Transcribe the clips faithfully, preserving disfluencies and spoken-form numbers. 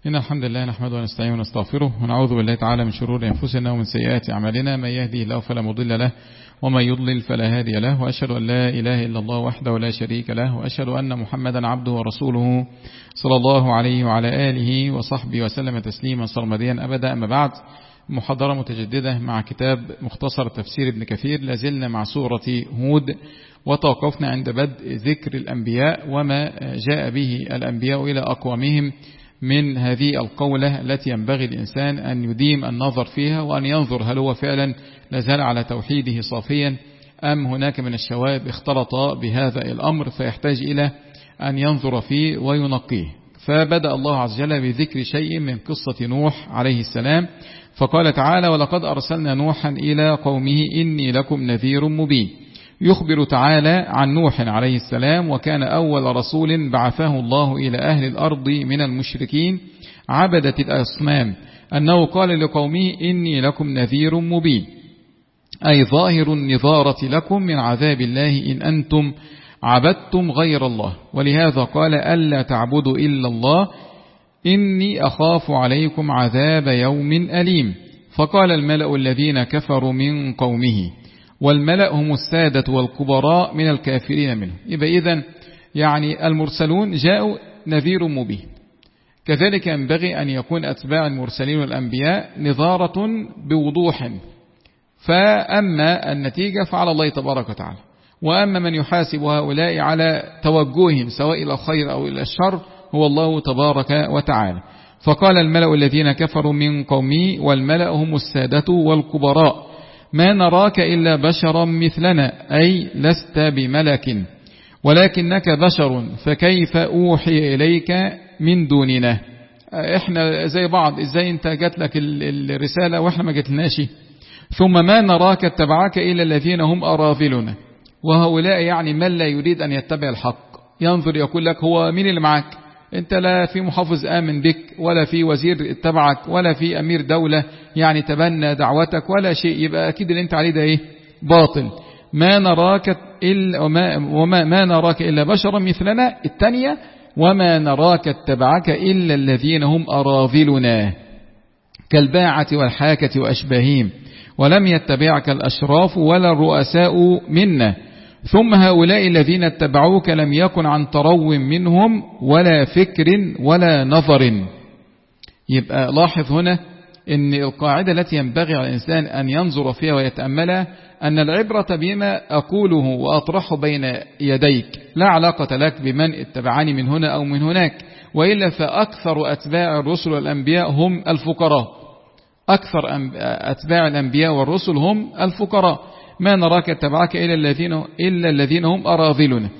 إن الحمد لله نحمده ونستعينه ونستغفره ونعوذ بالله تعالى من شرور أنفسنا ومن سيئات أعمالنا. من يهديه الله فلا مضل له ومن يضلل فلا هادي له، وأشهد أن لا إله إلا الله وحده لا شريك له، وأشهد أن محمدا عبده ورسوله صلى الله عليه وعلى آله وصحبه وسلم تسليما سرمديا أبدا. أما بعد، محاضرة متجددة مع كتاب مختصر تفسير ابن كثير. لازلنا مع سورة هود، وتوقفنا عند بدء ذكر الأنبياء وما جاء به الأنبياء إلى أقوامهم من هذه القولة التي ينبغي الإنسان أن يديم النظر فيها، وأن ينظر هل هو فعلا لازال على توحيده صافيا أم هناك من الشوائب اختلط بهذا الأمر فيحتاج إلى أن ينظر فيه وينقيه. فبدأ الله عز وجل بذكر شيء من قصة نوح عليه السلام، فقال تعالى: ولقد أرسلنا نوحا إلى قومه إني لكم نذير مبين. يخبر تعالى عن نوح عليه السلام، وكان أول رسول بعثه الله إلى أهل الأرض من المشركين عبدة الأصنام، أنه قال لقومه إني لكم نذير مبين، أي ظاهر النظارة لكم من عذاب الله إن أنتم عبدتم غير الله. ولهذا قال: ألا تعبدوا إلا الله إني أخاف عليكم عذاب يوم أليم. فقال الملأ الذين كفروا من قومه، والملأ هم السادة والكبراء من الكافرين منه. يبقى إذن يعني المرسلون جاءوا نذير مبين. كذلك ينبغي أن يكون أتباع المرسلين والأنبياء نظارة بوضوح، فأما النتيجة فعلى الله تبارك وتعالى، وأما من يحاسب هؤلاء على توجههم سواء إلى الخير أو إلى الشر هو الله تبارك وتعالى. فقال الملأ الذين كفروا من قومه، والملأ هم السادة والكبراء، ما نراك إلا بشرا مثلنا، أي لست بملك ولكنك بشر، فكيف أوحي إليك من دوننا؟ إحنا زي بعض، إزاي أنت جات لك الرسالة وإحنا ما جاتلناش؟ ثم ما نراك اتبعك إلا الذين هم أراذلنا. وهؤلاء يعني من لا يريد أن يتبع الحق، ينظر يقول لك هو مين اللي معك؟ انت لا في محافظ آمن بك، ولا في وزير اتبعك، ولا في أمير دولة يعني تبنى دعوتك، ولا شيء. يبقى أكيد اللي انت عليه ده ايه؟ باطل. ما نراك إلا وما, وما ما نراك إلا بشرا مثلنا. الثانية: وما نراك اتبعك إلا الذين هم أراذلنا كالباعة والحاكة وأشباههم، ولم يتبعك الأشراف ولا الرؤساء منا. ثم هؤلاء الذين اتبعوك لم يكن عن ترو منهم ولا فكر ولا نظر. يبقى لاحظ هنا ان القاعدة التي ينبغي على الإنسان أن ينظر فيها ويتأملها، أن العبرة بما أقوله وأطرحه بين يديك، لا علاقة لك بمن اتبعني من هنا أو من هناك، وإلا فأكثر أتباع الرسل والأنبياء هم الفقراء. أكثر أتباع الأنبياء والرسل هم الفقراء. ما نراك اتبعك إلا الذين إلا الذين هم أراذلنا.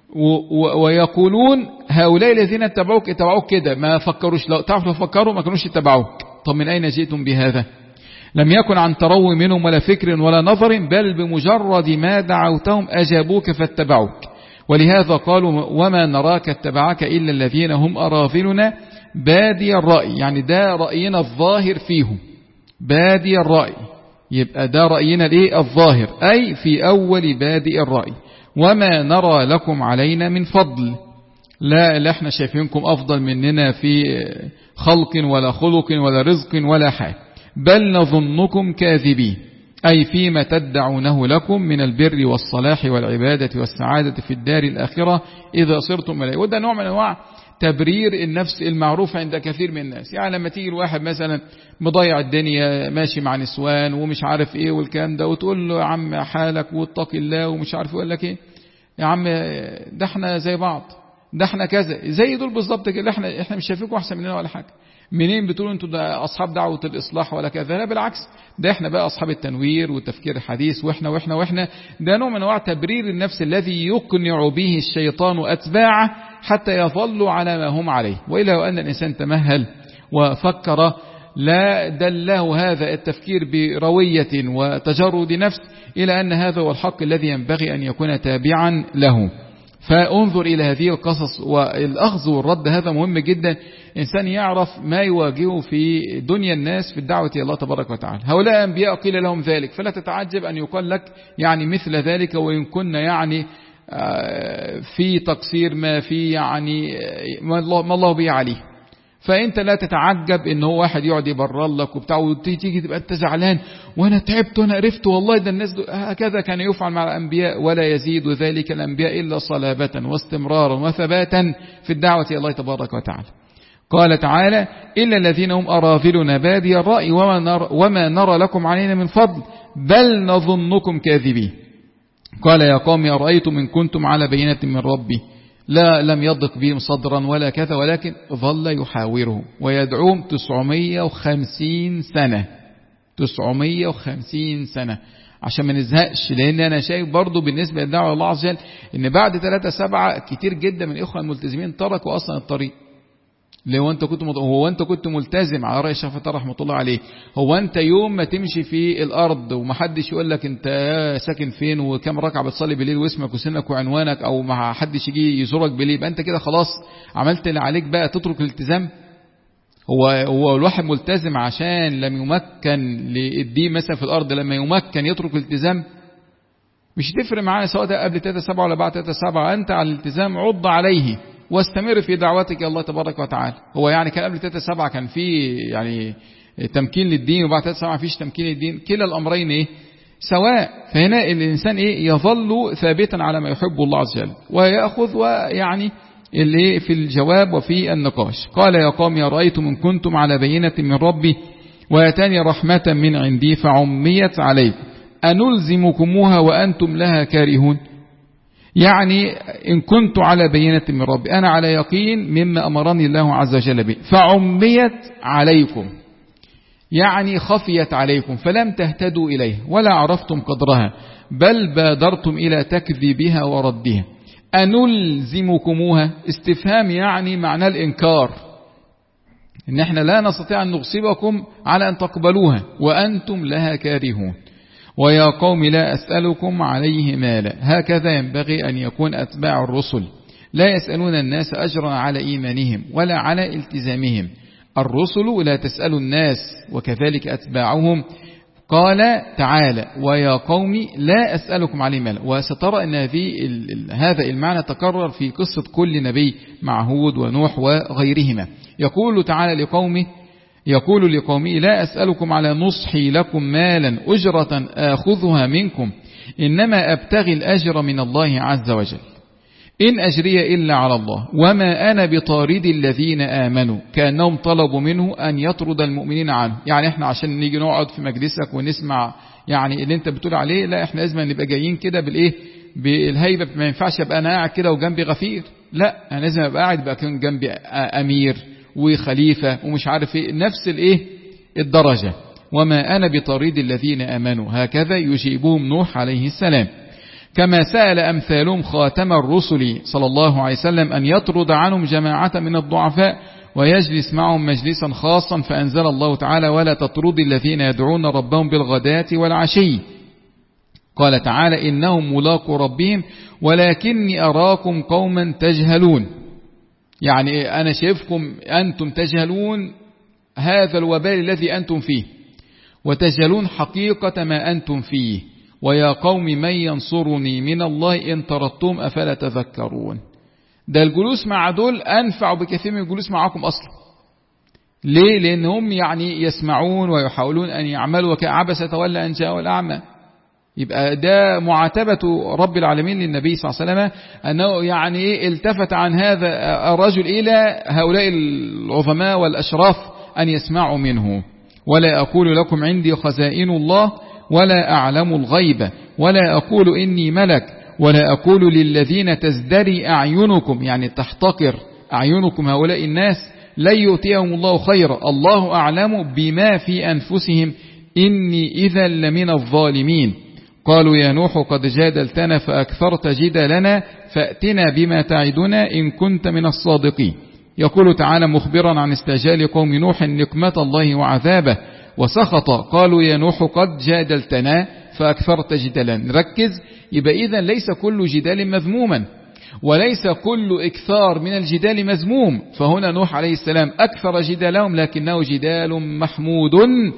ويقولون هؤلاء الذين اتبعوك اتبعوك كده، ما فكروش. لو تعرفوا فكروا ما كانوش اتبعوك. طب من أين جئتم بهذا؟ لم يكن عن ترو منهم ولا فكر ولا نظر، بل بمجرد ما دعوتهم أجابوك فاتبعوك. ولهذا قالوا: وما نراك اتبعك إلا الذين هم أراذلنا بادي الرأي، يعني ده رأينا الظاهر فيهم، بادي الرأي. يبقى ده رأينا الايه؟ الظاهر، أي في أول بادئ الرأي. وما نرى لكم علينا من فضل، لا لا احنا شايفينكم أفضل مننا في خلق ولا خلق ولا رزق ولا حال، بل نظنكم كاذبين، أي فيما تدعونه لكم من البر والصلاح والعبادة والسعادة في الدار الآخرة إذا صرتم ملائكة. وده نوع من أنواع تبرير النفس المعروف عند كثير من الناس. يعني لما تيجي الواحد مثلا مضيع الدنيا ماشي مع نسوان ومش عارف ايه والكلام ده، وتقول له: يا عم حالك واتق الله ومش عارف، يقول لك ايه يا عم؟ ده احنا زي بعض، ده احنا كذا، زي دول بالظبط كده. احنا احنا مش شايفينكم احسن مننا ولا حاجه. منين بتقولوا انتوا ده اصحاب دعوه الاصلاح ولا كذا؟ لا بالعكس، ده احنا بقى اصحاب التنوير والتفكير الحديث، واحنا واحنا واحنا. ده نوع من انواع تبرير النفس الذي يقنع به الشيطان واتباعه حتى يظلوا على ما هم عليه. وإلا وأن الإنسان تمهل وفكر لا دله هذا التفكير بروية وتجرد نفس إلى أن هذا هو الحق الذي ينبغي أن يكون تابعا له. فانظر إلى هذه القصص، والأخذ والرد هذا مهم جدا. إنسان يعرف ما يواجهه في دنيا الناس في الدعوة إلى الله تبارك وتعالى. هؤلاء أنبياء قيل لهم ذلك، فلا تتعجب أن يقال لك يعني مثل ذلك، وإن كنا يعني في تقصير ما في يعني ما الله, ما الله به عليه. فأنت لا تتعجب إن هو واحد يقعد يبرر لك وبتاع، وتيجي تبقى أنت زعلان وأنا تعبت وأنا قرفت والله ده الناس هكذا كان يفعل مع الأنبياء، ولا يزيد ذلك الأنبياء إلا صلابة واستمرارا وثباتا في الدعوة إلى الله تبارك وتعالى. قال تعالى: إلا الذين هم أراذلنا بادي الرأي وما نرى, وما نرى لكم علينا من فضل بل نظنكم كاذبين. قال: يا قوم أرأيتم إن كنتم على بينة من ربي لا لم يضق بهم صدرا ولا كذا، ولكن ظل يحاوره ويدعوهم تسعمائة وخمسين سنة تسعمائة وخمسين سنة عشان ما نزهقش، لأن أنا شايف برضو بالنسبة للدعوة الله عز وجل إن بعد ثلاثة سبعة كتير جدا من الإخوة الملتزمين تركوا أصلا الطريق. لو أنت كنت مط... هو أنت كنت ملتزم على رأي الشيخ فتح رحمة الله عليه، هو أنت يوم ما تمشي في الأرض ومحدش يقول لك أنت ساكن فين وكم ركعة بتصلي بالليل واسمك وسنك وعنوانك، أو ما حدش يجي يزورك بالليل، يبقى أنت كده خلاص عملت اللي عليك بقى تترك الالتزام؟ هو هو الواحد ملتزم عشان لم يمكن للدين مثلا في الأرض لما يمكن يترك الالتزام؟ مش تفرق معانا سواء ده قبل ثلاثة سبعة ولا بعد ثلاثة سبعة، أنت على الالتزام عض عليه واستمر في دعوتك يا الله تبارك وتعالى. هو يعني كان قبل ثلاثة سبعة كان في يعني تمكين للدين، وبعد ثلاثة سبعة فيش تمكين للدين، كلا الأمرين إيه سواء. فهنا الإنسان إيه يظل ثابتا على ما يحب الله عز وجل ويأخذ ويعني اللي في الجواب وفي النقاش. قال: يا قوم أرأيتم إن كنتم على بينة من ربي وأتاني رحمة من عندي فعميت عليكم أنلزمكموها وأنتم لها كارهون. يعني إن كنت على بينة من ربي، أنا على يقين مما أمرني الله عز وجل به، فعميت عليكم يعني خفيت عليكم فلم تهتدوا إليه ولا عرفتم قدرها، بل بادرتم إلى تكذيبها وردها. أنلزمكموها استفهام يعني معنى الإنكار، إن احنا لا نستطيع أن نغصبكم على أن تقبلوها وأنتم لها كارهون. ويا قوم لا أسألكم عليه مالا. هكذا ينبغي أن يكون أتباع الرسل، لا يسألون الناس أجرا على إيمانهم ولا على التزامهم. الرسل لا تسأل الناس وكذلك أتباعهم. قال تعالى: ويا قوم لا أسألكم عليه مالا. وسترى أن هذه هذا المعنى تكرر في قصة كل نبي مع هود ونوح وغيرهما. يقول تعالى لقومه يقول لقومه: لا أسألكم على نصحي لكم مالا أجرة آخذها منكم إنما أبتغي الأجر من الله عز وجل إن أجري إلا على الله وما أنا بطارد الذين آمنوا. كأنهم طلبوا منه أن يطرد المؤمنين عنه. يعني احنا عشان نيجي نقعد في مجلسك ونسمع يعني اللي انت بتقول عليه، لا احنا لازم نبقى جايين كده بالايه بالهيبة. ما ينفعش ابقى انا قاعد كده وجنبي غفير، لا انا لازم ابقى قاعد بقى كان جنبي امير وخليفة ومش عارف ايه، نفس الايه الدرجة. وما أنا بطريد الذين آمنوا. هكذا يجيبهم نوح عليه السلام. كما سأل أمثالهم خاتم الرسل صلى الله عليه وسلم أن يطرد عنهم جماعة من الضعفاء ويجلس معهم مجلسا خاصا، فأنزل الله تعالى: ولا تطرد الذين يدعون ربهم بالغداة والعشي. قال تعالى: إنهم ملاقوا ربهم ولكني أراكم قوما تجهلون. يعني أنا شايفكم أنتم تجهلون هذا الوبال الذي أنتم فيه وتجهلون حقيقة ما أنتم فيه. ويا قوم من ينصرني من الله إن طردتم أفلا تذكرون. ده الجلوس مع دول أنفع بكثير من الجلوس معكم أصلا. ليه؟ لأنهم يعني يسمعون ويحاولون أن يعملوا كعبس تولى أن جاءه الأعمى. يبقى ده معاتبة رب العالمين للنبي صلى الله عليه وسلم أنه يعني التفت عن هذا الرجل إلى هؤلاء العظماء والأشراف أن يسمعوا منه. ولا أقول لكم عندي خزائن الله ولا أعلم الغيب ولا أقول إني ملك ولا أقول للذين تزدري أعينكم يعني تحتقر أعينكم هؤلاء الناس لن يؤتيهم الله خيرا الله أعلم بما في أنفسهم إني إذا لمن الظالمين. قالوا: يا نوح قد جادلتنا فأكثرت جدالنا فأتنا بما تعدنا إن كنت من الصادقين. يقول تعالى مخبرا عن استعجال قوم نوح نقمة الله وعذابه وسخط. قالوا: يا نوح قد جادلتنا فأكثرت جدالا. نركز، يبقى إذن ليس كل جدال مذموما وليس كل إكثار من الجدال مذموم. فهنا نوح عليه السلام أكثر جدالهم لكنه جدال محمود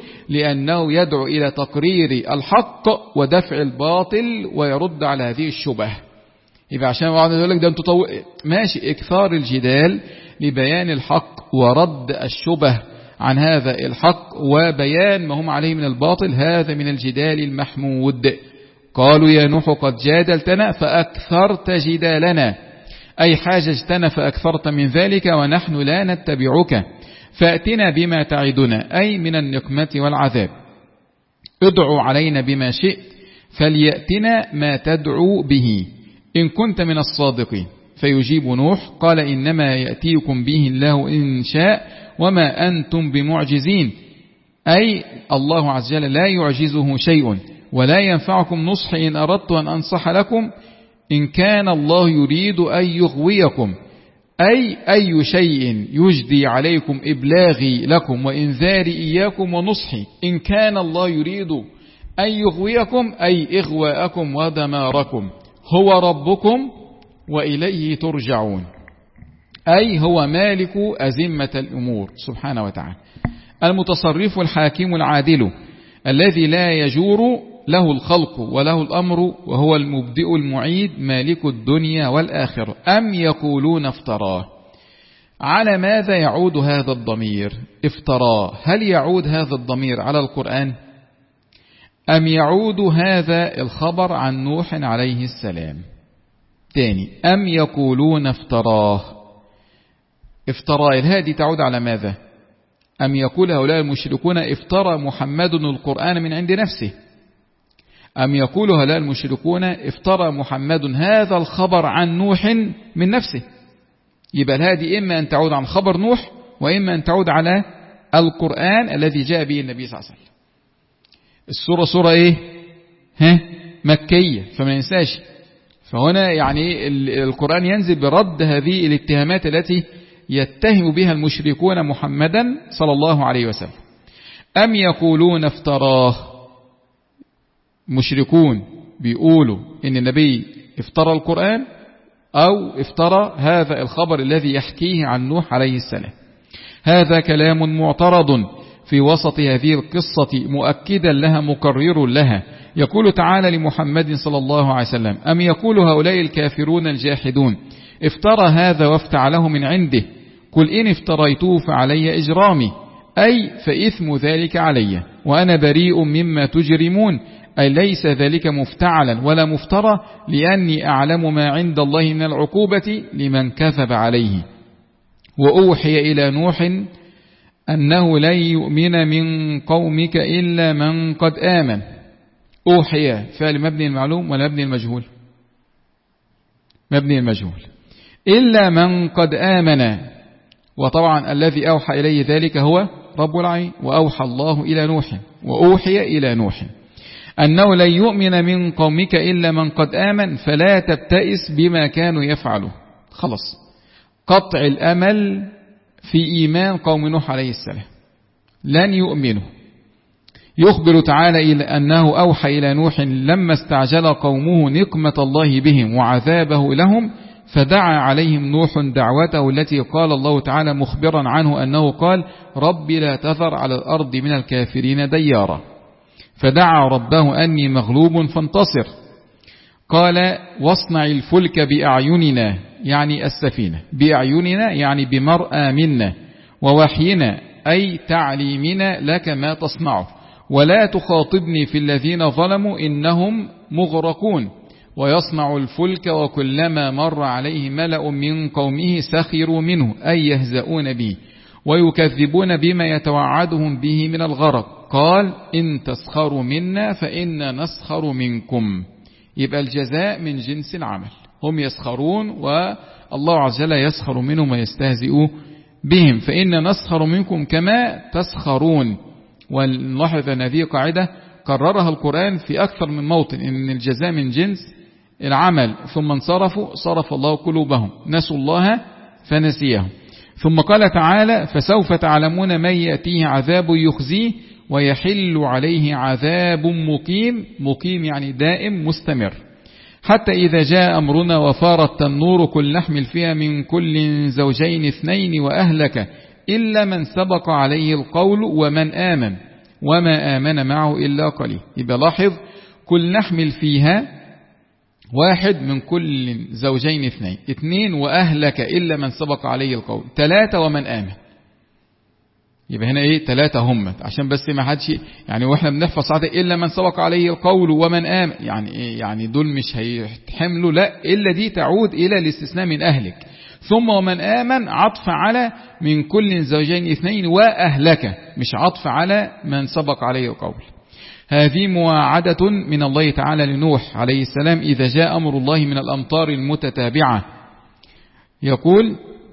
لأنه يدعو إلى تقرير الحق ودفع الباطل ويرد على هذه الشبه. يبقى عشان بعض يقول لك ده انتوا طو... ماشي، إكثار الجدال لبيان الحق ورد الشبه عن هذا الحق وبيان ما هم عليه من الباطل. هذا من الجدال المحمود. قالوا يا نوح قد جادلتنا فأكثرت جدالنا، أي حاججتنا فأكثرت من ذلك ونحن لا نتبعك، فأتنا بما تعدنا، أي من النقمة والعذاب. ادعوا علينا بما شئت فليأتنا ما تدعو به إن كنت من الصادقين. فيجيب نوح قال إنما يأتيكم به الله إن شاء وما أنتم بمعجزين، أي الله عز وجل لا يعجزه شيء ولا ينفعكم نصحي إن أردت أن أنصح لكم إن كان الله يريد أن يغويكم، أي أي شيء يجدي عليكم إبلاغي لكم وإنذاري إياكم ونصحي إن كان الله يريد أن يغويكم، أي إغواءكم ودماركم. هو ربكم وإليه ترجعون، أي هو مالك أزمة الأمور سبحانه وتعالى، المتصرف الحاكم العادل الذي لا يجور له الخلق وله الأمر، وهو المبدئ المعيد مالك الدنيا والآخرة. أم يقولون افتراه، على ماذا يعود هذا الضمير؟ افتراه، هل يعود هذا الضمير على القرآن أم يعود هذا الخبر عن نوح عليه السلام؟ تاني، أم يقولون افتراه، افتراه الهادي تعود على ماذا؟ أم يقول هؤلاء المشركون افترى محمد القرآن من عند نفسه، أم يقول هؤلاء المشركون افترى محمد هذا الخبر عن نوح من نفسه؟ يبقى الهادي إما أن تعود عن خبر نوح وإما أن تعود على القرآن الذي جاء به النبي صلى الله عليه وسلم. السورة سورة إيه؟ ها؟ مكية، فما ننساش. فهنا يعني القرآن ينزل برد هذه الاتهامات التي يتهم بها المشركون محمدا صلى الله عليه وسلم. أم يقولون افتراه، مشركون بيقولوا إن النبي افترى القرآن أو افترى هذا الخبر الذي يحكيه عن نوح عليه السلام. هذا كلام معترض في وسط هذه القصة مؤكدا لها مكرر لها. يقول تعالى لمحمد صلى الله عليه وسلم: أم يقول هؤلاء الكافرون الجاحدون افترى هذا وافتعله من عنده، قل إن افتريته فعلي إجرامي، أي فإثم ذلك علي وأنا بريء مما تجرمون، أي ليس ذلك مفتعلا ولا مفترى، لأني أعلم ما عند الله من العقوبة لمن كذب عليه. وأوحي إلى نوح أنه لن يؤمن من قومك إلا من قد آمن. أوحي فعل مبني المعلوم ولا مبني المجهول؟ مبني المجهول. إلا من قد آمن، وطبعا الذي أوحى إليه ذلك هو رب العالمين. وأوحى الله إلى نوح وأوحي إلى نوح أنه لن يؤمن من قومك إلا من قد آمن فلا تبتئس بما كانوا يفعلوا. خلص، قطع الأمل في إيمان قوم نوح عليه السلام، لن يؤمنوا. يخبر تعالى إلى أنه أوحى إلى نوح لما استعجل قومه نقمة الله بهم وعذابه لهم، فدعا عليهم نوح دعوته التي قال الله تعالى مخبرا عنه أنه قال: رب لا تذر على الأرض من الكافرين ديارا. فدعا ربه أني مغلوب فانتصر. قال: واصنع الفلك بأعيننا، يعني السفينة، بأعيننا يعني بمرأى منا، ووحينا أي تعليمنا لك ما تصنعه، ولا تخاطبني في الذين ظلموا إنهم مغرقون. ويصنع الفلك وكلما مر عليه ملأ من قومه سخروا منه، أي يهزؤون به ويكذبون بما يتوعدهم به من الغرق. قال: إن تسخروا منا فإنا نسخر منكم. يبقى الجزاء من جنس العمل، هم يسخرون والله عز وجل يسخر منهم ويستهزئ بهم، فإنا نسخر منكم كما تسخرون. ونلاحظ أن هذه قاعدة قررها القرآن في أكثر من موطن، إن الجزاء من جنس العمل. ثم انصرفوا صرف الله قلوبهم، نسوا الله فنسيهم. ثم قال تعالى: فسوف تعلمون من يأتيه عذاب يخزيه ويحل عليه عذاب مقيم. مقيم يعني دائم مستمر. حتى إذا جاء أمرنا وفارت النور قل نحمل فيها من كل زوجين اثنين وأهلك إلا من سبق عليه القول ومن آمن وما آمن معه إلا قليل. يبقى لاحظ: قل نحمل فيها واحد من كل زوجين اثنين، اثنين وأهلك إلا من سبق عليه القول، ثلاثة ومن آمن. يبقى هنا ايه؟ ثلاثة هم، عشان بس ما حدش يعني واحنا بنحفظ ساعات إلا من سبق عليه القول ومن آمن، يعني ايه؟ يعني دول مش هيتحملوا، لا، إلا دي تعود إلى الاستثناء من أهلك. ثم ومن آمن عطف على من كل زوجين اثنين وأهلك، مش عطف على من سبق عليه القول. هذه مواعدة من الله تعالى لنوح عليه السلام إذا جاء أمر الله من الأمطار المتتابعة. يقول: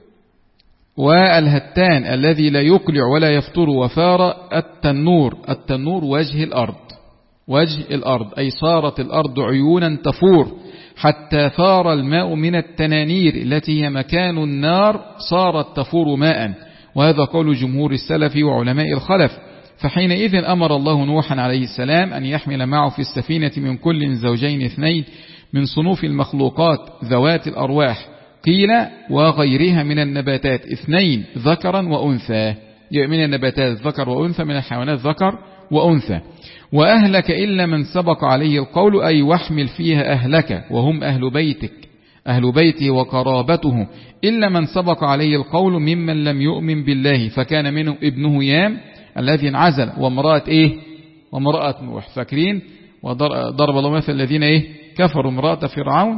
والهتان الذي لا يقلع ولا يفطر، وفار التنور. التنور وجه الأرض، وجه الأرض أي صارت الأرض عيونا تفور حتى ثار الماء من التنانير التي هي مكان النار، صارت تفور ماء. وهذا قول جمهور السلف وعلماء الخلف. فحينئذ أمر الله نوحا عليه السلام أن يحمل معه في السفينة من كل زوجين اثنين من صنوف المخلوقات ذوات الأرواح، قيل وغيرها من النباتات، اثنين ذكرا وأنثى، من النباتات ذكر وأنثى، من الحيوانات ذكر وأنثى. وأهلك إلا من سبق عليه القول، أي واحمل فيها أهلك وهم أهل بيتك، أهل بيته وقرابته، إلا من سبق عليه القول ممن لم يؤمن بالله، فكان منه ابنه يام الذي انعزل، وامرأة إيه؟ وامرأة نوح. فاكرين؟ وضرب الله مثل الذين إيه؟ كفروا امرأة فرعون،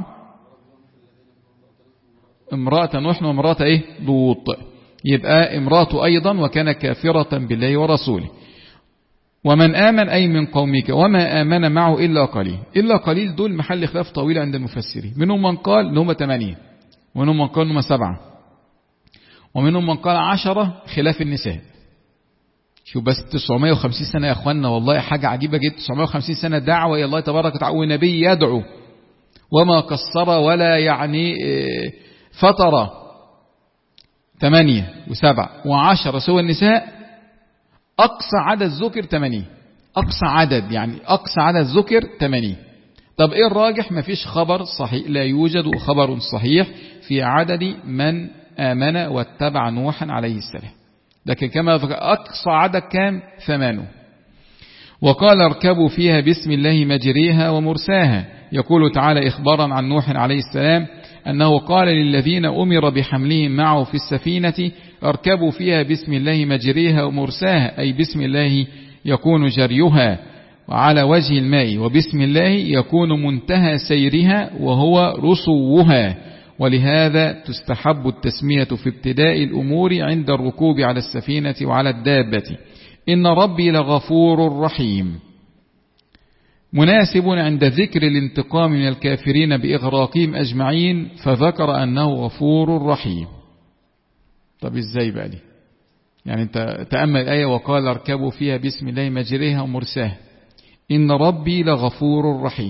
امرأة نوح، وامرأة إيه؟ لوط. يبقى امرأة أيضا وكان كافرة بالله ورسوله. ومن آمن أي من قومك، وما آمن معه إلا قليل. إلا قليل دول محل خلاف طويل عند المفسرين، منهم من قال إنهم ثمانية، ومنهم من قال إنهم سبعة، ومنهم من قال عشرة خلاف النساء. شو بس تسعمائة وخمسين سنة يا أخوانا، والله حاجة عجيبة جدا. تسعمائة وخمسين سنة دعوة إلى الله تبارك وتعالى، ونبي يدعو وما قصر ولا يعني فترة. ثمانية وسبعة وعشرة سوى النساء، أقصى عدد ذكر ثمانية، أقصى عدد يعني أقصى عدد ذكر ثمانية. طب إيه الراجح؟ ما فيش خبر صحيح، لا يوجد خبر صحيح في عدد من آمن واتبع نوحا عليه السلام، لكن كما أقصى عدد كام؟ ثمانون. وقال: اركبوا فيها بسم الله مجريها ومرساها. يقول تعالى إخبارا عن نوح عليه السلام أنه قال للذين أمر بحملهم معه في السفينة: اركبوا فيها بسم الله مجريها ومرساها، أي بسم الله يكون جريها على وجه الماء، وبسم الله يكون منتهى سيرها وهو رسوها. ولهذا تستحب التسمية في ابتداء الأمور عند الركوب على السفينة وعلى الدابة. إن ربي لغفور رحيم، مناسب عند ذكر الانتقام من الكافرين بإغراقهم أجمعين، فذكر أنه غفور رحيم. طب إزاي بقى دي؟ يعني أنت تأمل الآية: وقال اركبوا فيها بسم الله مجريها ومرساها، إن ربي لغفور رحيم،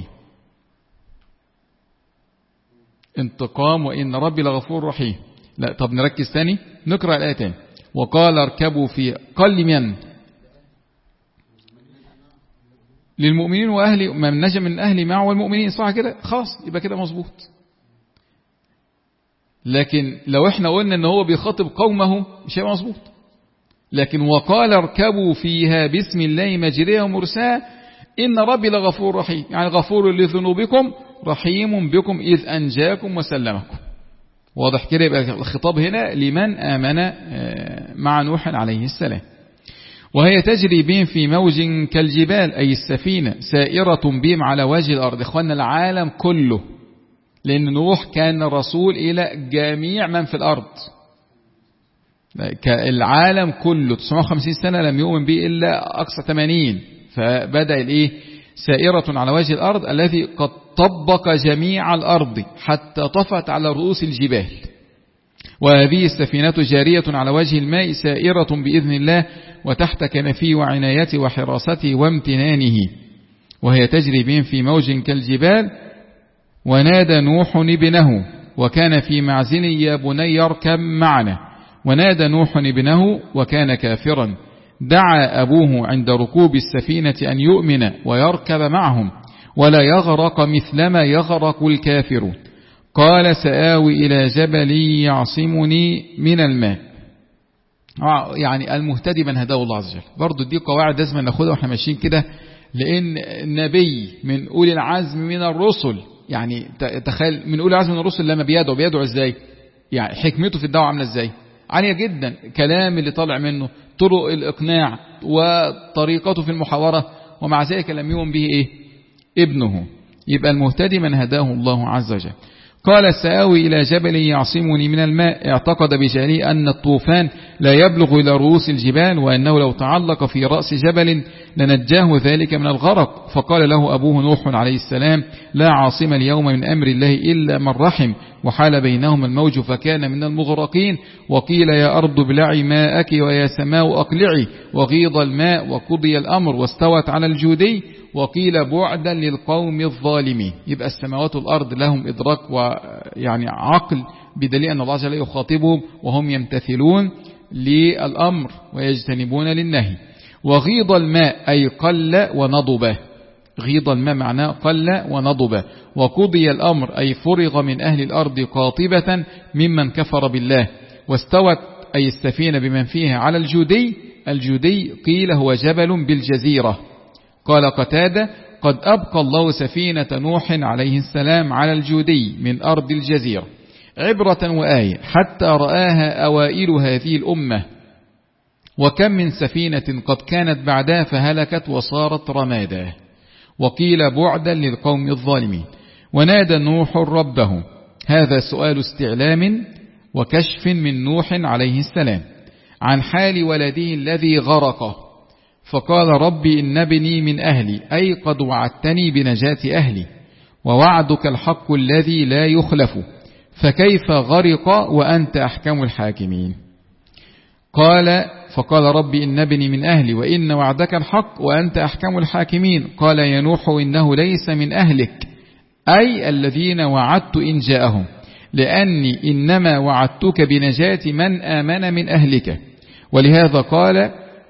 انتقام، وإن ربي لغفور رحيم. لا، طب نركز تاني، نقرأ الآية تاني. وقال اركبوا فيها، قال لمن؟ للمؤمنين وأهل من نجا من أهل معه والمؤمنين، صح كده؟ خلاص يبقى كده مظبوط. لكن لو احنا قلنا ان هو بيخاطب قومه مش هيبقى مظبوط. لكن وقال اركبوا فيها بسم الله مجريها ومرساها إن ربي لغفور رحيم، يعني غفور لذنوبكم رحيم بكم إذ أنجاكم وسلمكم. واضح كده؟ يبقى الخطاب هنا لمن آمن مع نوح عليه السلام. وهي تجري بهم في موج كالجبال، أي السفينة سائرة بهم على وجه الأرض. إخواننا العالم كله، لأن نوح كان رسول إلى جميع من في الأرض، العالم كله تسعمائة وخمسين سنة لم يؤمن به إلا أقصى ثمانين، فبدأ الإيه؟ سائرة على وجه الأرض الذي قد طبق جميع الأرض حتى طفت على رؤوس الجبال. وهذه السفينة جارية على وجه الماء سائرة بإذن الله وتحت كنفه وعنايته وحراسته وامتنانه. وهي تجري بهم في موج كالجبال. ونادى نوح ابنه وكان في معزل: يا بني يركب معنا. ونادى نوح ابنه وكان كافرا. دعا أبوه عند ركوب السفينة أن يؤمن ويركب معهم ولا يغرق مثلما يغرق الكافرون. قال: سآوي إلى جبل يعصمني من الماء. يعني المهتدي من هداه الله عز وجل. برضو دي قواعد لازم ناخدها واحنا ماشيين كده، لأن النبي من أولي العزم من الرسل يعني تخيل من أولي عزم من الرسل لما بيدعو بيدعو إزاي، يعني حكمته في الدعوة عاملة إزاي، عالية جدا. كلام اللي طالع منه، طرق الإقناع وطريقته في المحاورة، ومع ذلك لم يؤمن به إيه؟ ابنه. يبقى المهتدي من هداه الله عز وجل. قال سآوي إلى جبل يعصمني من الماء. اعتقد بجهله أن الطوفان لا يبلغ إلى رؤوس الجبال، وأنه لو تعلق في رأس جبل لنجاه ذلك من الغرق. فقال له أبوه نوح عليه السلام لا عاصم اليوم من أمر الله إلا من رحم، وحال بينهما الموج فكان من المغرقين. وقيل يا أرض ابلعي ماءك ويا سماء أقلعي، وغيض الماء وقضي الأمر واستوت على الجودي. وقيل بعدا للقوم الظالمين. يبقى السماوات والأرض لهم إدراك ويعني عقل، بدليل أن الله عز وجل يخاطبهم وهم يمتثلون للأمر ويجتنبون للنهي. وغيض الماء أي قل ونضب، غيض الماء معناه قل ونضب. وقضي الأمر أي فرغ من أهل الأرض قاطبة ممن كفر بالله. واستوت أي السفينة بمن فيها على الجودي. الجودي قيل هو جبل بالجزيرة. قال قتادة قد أبقى الله سفينة نوح عليه السلام على الجودي من أرض الجزيرة عبرة وآية حتى رآها أوائل هذه الأمة، وكم من سفينة قد كانت بعدها فهلكت وصارت رمادا. وقيل بعدا للقوم الظالمين. ونادى نوح ربه. هذا سؤال استعلام وكشف من نوح عليه السلام عن حال ولده الذي غرق. فقال ربي إن ابني من أهلي، أي قد وعدتني بنجاة أهلي، ووعدك الحق الذي لا يخلف، فكيف غرق وأنت أحكم الحاكمين. قال فقال ربي إن ابني من أهلي وإن وعدك الحق وأنت أحكم الحاكمين. قال يا نوح إنه ليس من أهلك، أي الذين وعدت إن جاءهم، لأني إنما وعدتك بنجاة من آمن من أهلك. ولهذا قال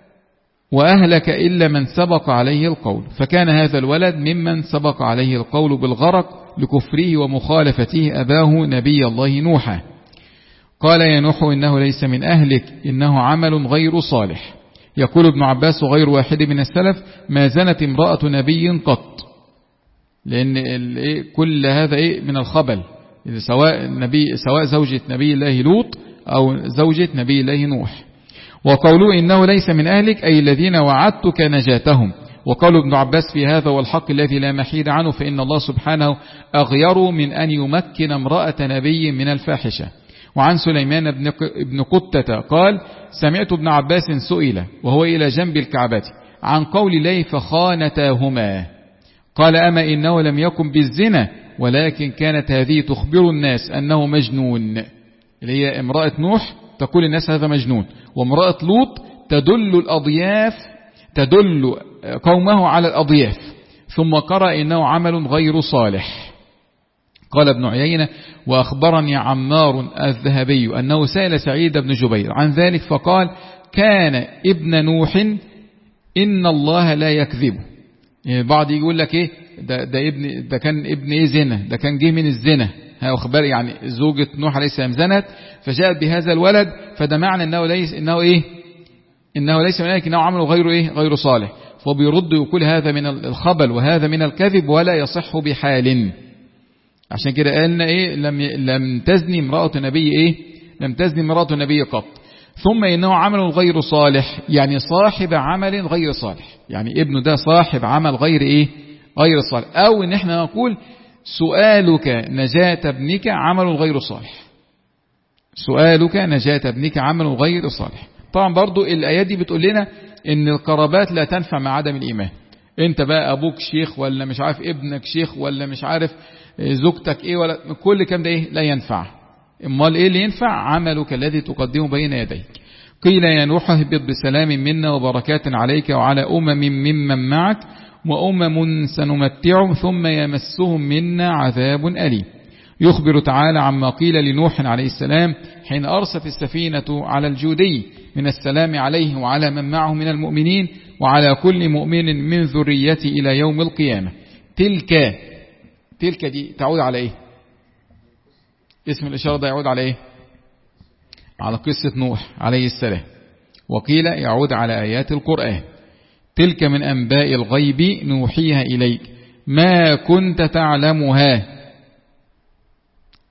وأهلك إلا من سبق عليه القول. فكان هذا الولد ممن سبق عليه القول بالغرق لكفره ومخالفته أباه نبي الله نوحا. قال يا نوح إنه ليس من أهلك إنه عمل غير صالح. يقول ابن عباس وغير واحد من السلف ما زنت امرأة نبي قط، لأن كل هذا من الخبل، سواء, نبي سواء زوجة نبي الله لوط أو زوجة نبي الله نوح. وقوله إنه ليس من أهلك أي الذين وعدتك نجاتهم. وقال ابن عباس في هذا والحق الذي لا محيد عنه، فإن الله سبحانه أغير من أن يمكن امرأة نبي من الفاحشة. وعن سليمان بن قتة قال سمعت ابن عباس سئل وهو إلى جنب الكعبة عن قول الله فخانتاهما، قال أما إنه لم يكن بالزنا، ولكن كانت هذه تخبر الناس أنه مجنون، اللي هي امرأة نوح تقول الناس هذا مجنون، وامرأة لوط تدل الأضياف تدل قومه على الأضياف. ثم قرأ إنه عمل غير صالح. قال ابن عيينة وأخبرني عمار الذهبي أنه سأل سعيد بن جبير عن ذلك فقال كان ابن نوح إن الله لا يكذب. يعني بعض يقول لك إيه ده, ده, ابن ده كان ابن إيه زنا، ده كان جه من الزنا، أخبار يعني زوجة نوح عليه السلام زنت فجاءت بهذا الولد، فده معنى إنه ليس إنه إيه إنه ليس من ذلك إنه عمل غير إيه غير صالح. فبيرد يقول هذا من الخبل وهذا من الكذب ولا يصح بحال. عشان كده قالنا إيه لم لم تزني امرأة نبي إيه لم تزني امرأة نبي قط. ثم إنه عمل غير صالح يعني صاحب عمل غير صالح، يعني ابنه ده صاحب عمل غير إيه غير صالح. أو إن إحنا نقول سؤالك نجاة ابنك عمل غير صالح، سؤالك نجاة ابنك عمل غير صالح. طبعا برضو الآيات دي بتقول لنا إن القرابات لا تنفع مع عدم الإيمان. انت بقى ابوك شيخ ولا مش عارف ابنك شيخ ولا مش عارف زوجتك ايه ولا كل كم ده ايه لا ينفع. امال ايه اللي ينفع؟ عملك الذي تقدمه بين يديك. قيل يا نوح اهبط بسلام منا وبركات عليك وعلى أمم ممن معك وأمم سنمتعهم ثم يمسهم منا عذاب أليم. يخبر تعالى عما قيل لنوح عليه السلام حين أرست السفينة على الجودي من السلام عليه وعلى من معه من المؤمنين وعلى كل مؤمن من ذريته إلى يوم القيامة. تلك تلك دي تعود على إيه؟ اسم الإشارة ده يعود على إيه؟ على قصة نوح عليه السلام. وقيل يعود على آيات القرآن. تلك من أنباء الغيب نوحيها إليك ما كنت تعلمها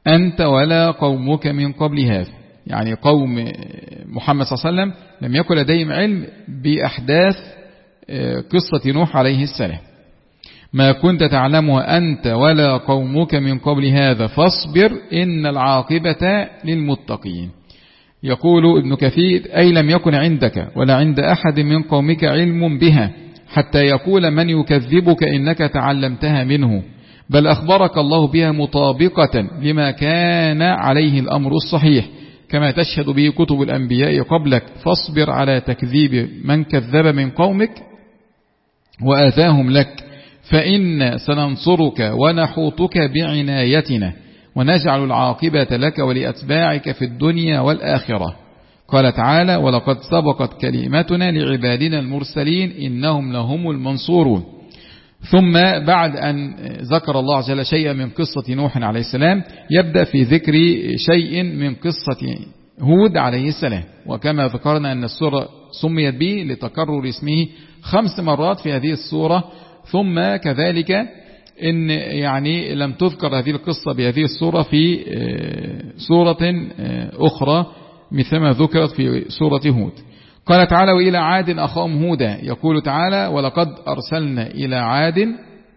أنت ولا قومك من قبل هذا، يعني قوم محمد صلى الله عليه وسلم لم يكن لديهم علم بأحداث قصة نوح عليه السلام. ما كنت تعلمها أنت ولا قومك من قبل هذا فاصبر إن العاقبة للمتقين. يقول ابن كثير أي لم يكن عندك ولا عند أحد من قومك علم بها حتى يقول من يكذبك إنك تعلمتها منه، بل أخبرك الله بها مطابقة لما كان عليه الأمر الصحيح كما تشهد به كتب الأنبياء قبلك، فاصبر على تكذيب من كذب من قومك وآذاهم لك، فإن سننصرك ونحوطك بعنايتنا ونجعل العاقبة لك ولأتباعك في الدنيا والآخرة. قال تعالى ولقد سبقت كلمتنا لعبادنا المرسلين إنهم لهم المنصورون. ثم بعد أن ذكر الله عز وجل شيئا من قصة نوح عليه السلام يبدأ في ذكر شيء من قصة هود عليه السلام، وكما ذكرنا أن السورة سميت به لتكرر اسمه خمس مرات في هذه السورة. ثم كذلك إن يعني لم تذكر هذه القصة بهذه السورة في سورة أخرى مثلما ذكرت في سورة هود. قال تعالى وإلى عاد أخاهم هودا، يقول تعالى ولقد أرسلنا إلى عاد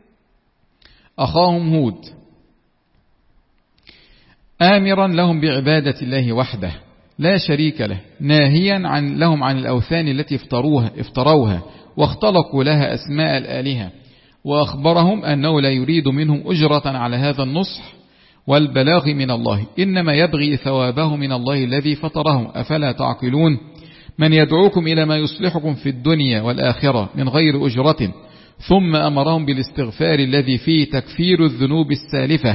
أخاهم هود آمرا لهم بعبادة الله وحده لا شريك له ناهيا عن لهم عن الأوثان التي افتروها, افتروها واختلقوا لها أسماء الآلهة، وأخبرهم أنه لا يريد منهم أجرة على هذا النصح والبلاغ من الله، إنما يبغي ثوابه من الله الذي فطرهم، أفلا تعقلون؟ من يدعوكم إلى ما يصلحكم في الدنيا والآخرة من غير أجرة، ثم أمرهم بالاستغفار الذي فيه تكفير الذنوب السالفة.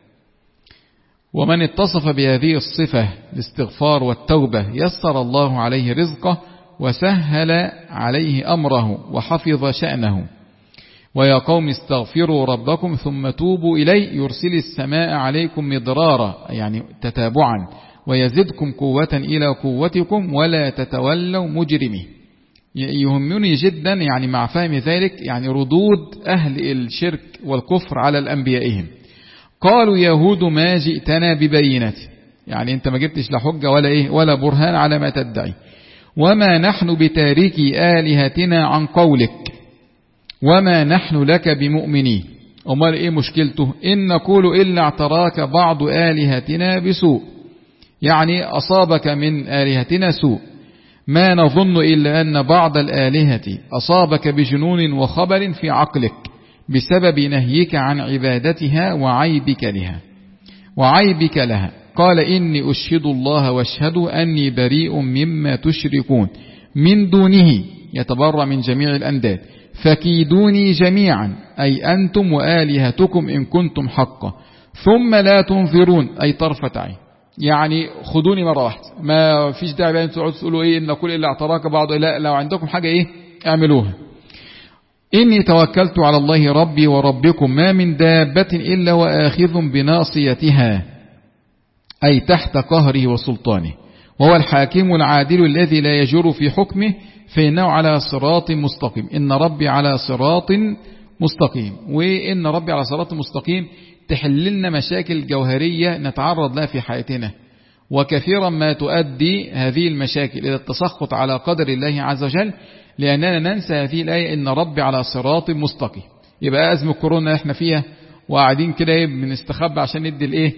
ومن اتصف بهذه الصفة الاستغفار والتوبة يسر الله عليه رزقه وسهل عليه أمره وحفظ شأنه. ويا قوم استغفروا ربكم ثم توبوا إليه يرسل السماء عليكم مدرارا، يعني تتابعا، ويزدكم قوة إلى قوتكم ولا تتولوا مجرمين. يهمني جدا يعني مع فهم ذلك يعني ردود أهل الشرك والكفر على الأنبيائهم. قالوا يهود ما جئتنا ببينة، يعني أنت ما جبتش لا حجة ولا إيه ولا برهان على ما تدعي، وما نحن بتاركي آلهتنا عن قولك وما نحن لك بمؤمنين. أمال إيه مشكلته؟ إن نقول إلا اعتراك بعض آلهتنا بسوء، يعني أصابك من آلهتنا سوء، ما نظن إلا أن بعض الآلهة أصابك بجنون وخبل في عقلك بسبب نهيك عن عبادتها وعيبك لها وعيبك لها. قال إني أشهد الله واشهدوا أني بريء مما تشركون من دونه، يتبرأ من جميع الأنداد، فكيدوني جميعا أي أنتم وآلهتكم إن كنتم حقا ثم لا تنظرون أي طرفة عين، يعني خدوني مرة واحدة، ما فيش داعي بقى انتوا تقولوا ايه ان كل الا اعتراك بعض، لا لو عندكم حاجة ايه اعملوها. إني توكلت على الله ربي وربكم ما من دابة إلا وآخذ بناصيتها أي تحت قهره وسلطانه، وهو الحاكم العادل الذي لا يجور في حكمه فإنه على صراط مستقيم. إن ربي على صراط مستقيم، وإن ربي على صراط مستقيم تحللنا مشاكل جوهرية نتعرض لها في حياتنا، وكثيرا ما تؤدي هذه المشاكل إلى التسخط على قدر الله عز وجل، لأننا ننسى هذه الآية إن ربي على صراط مستقيم. يبقى أزمة كورونا احنا فيها وقاعدين كده بنستخبى عشان ندي الايه